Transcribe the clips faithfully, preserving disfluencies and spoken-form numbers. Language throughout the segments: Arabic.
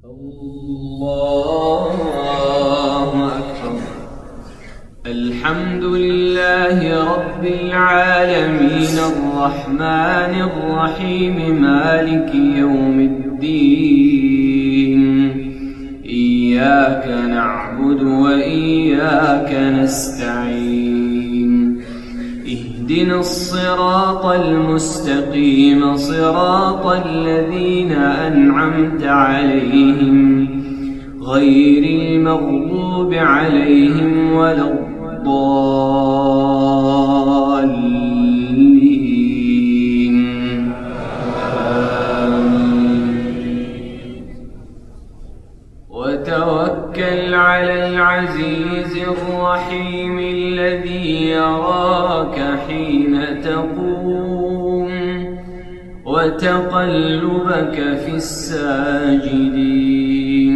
الله أكبر. الحمد لله رب العالمين الرحمن الرحيم مالك يوم الدين. إياك نعبد وإياك نستعين. اهدنا الصراط المستقيم صراط الذين أنعمت عليهم غير المغضوب عليهم ولا الضالين. وتوكل على العزيز الرحيم الذي يراك حين تقوم وتقلبك في الساجدين،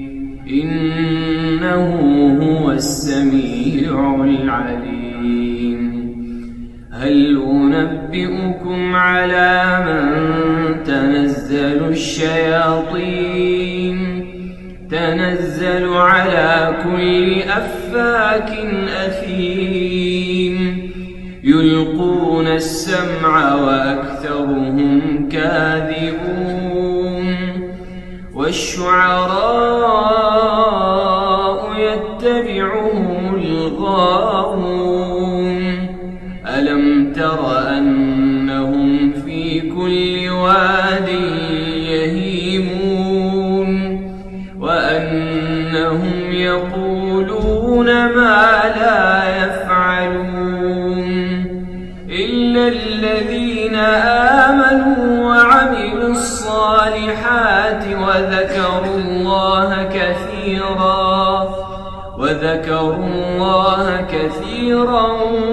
إنه هو السميع العليم. هل أنبئكم على من تنزل الشياطين؟ تنزل على كل أفاك أثيم، يلقون السمع وأكثرهم كاذبون. والشعراء يتبعهم الغاوون. ألم تر أنهم في كل واد يهيمون وأنهم يقولون ما لا يفعلون إلا الذين آمنوا وعملوا الصالحات وذكروا الله كثيرا وذكروا الله كثيرا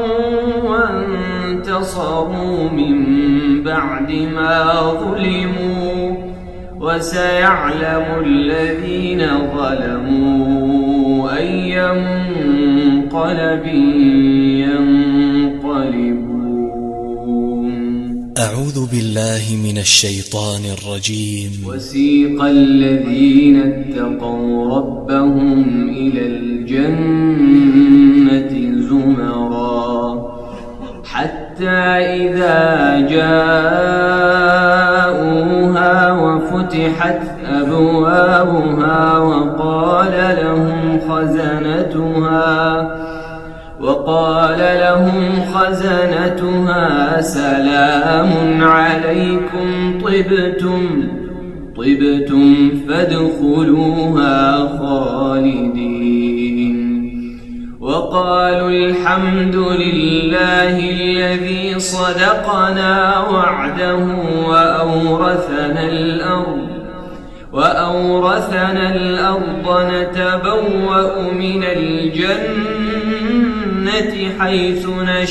وانتصروا من بعد ما ظلموا. وسيعلم الذين ظلموا أي منقلب ينقلبون. أعوذ بالله من الشيطان الرجيم. وسيق الذين اتقوا ربهم إلى الجنة زمرا حتى إذا جاءوها وفتحت أبوابها وقال لهم خزنتها وقال لهم خزنتها سلام عليكم طبتم طبتم فادخلوها خالدين. وقالوا الحمد لله الذي صدقنا وعده وأورثنا الأرض وأورثنا الأرض نتبوأ من الجنة حيث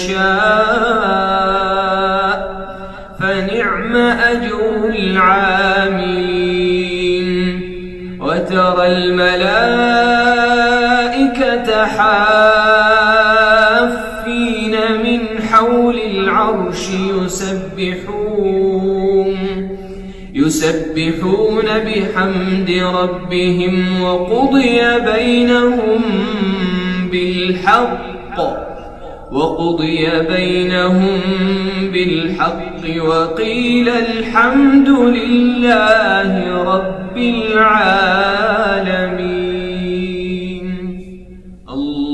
نشاء فنعم أجر العاملين. وترى الملائكة حافين من حول العرش يسبحون يسبحون بحمد ربهم وقضي بينهم بالحق وقضي بينهم بالحق وقيل الحمد لله رب العالمين. الله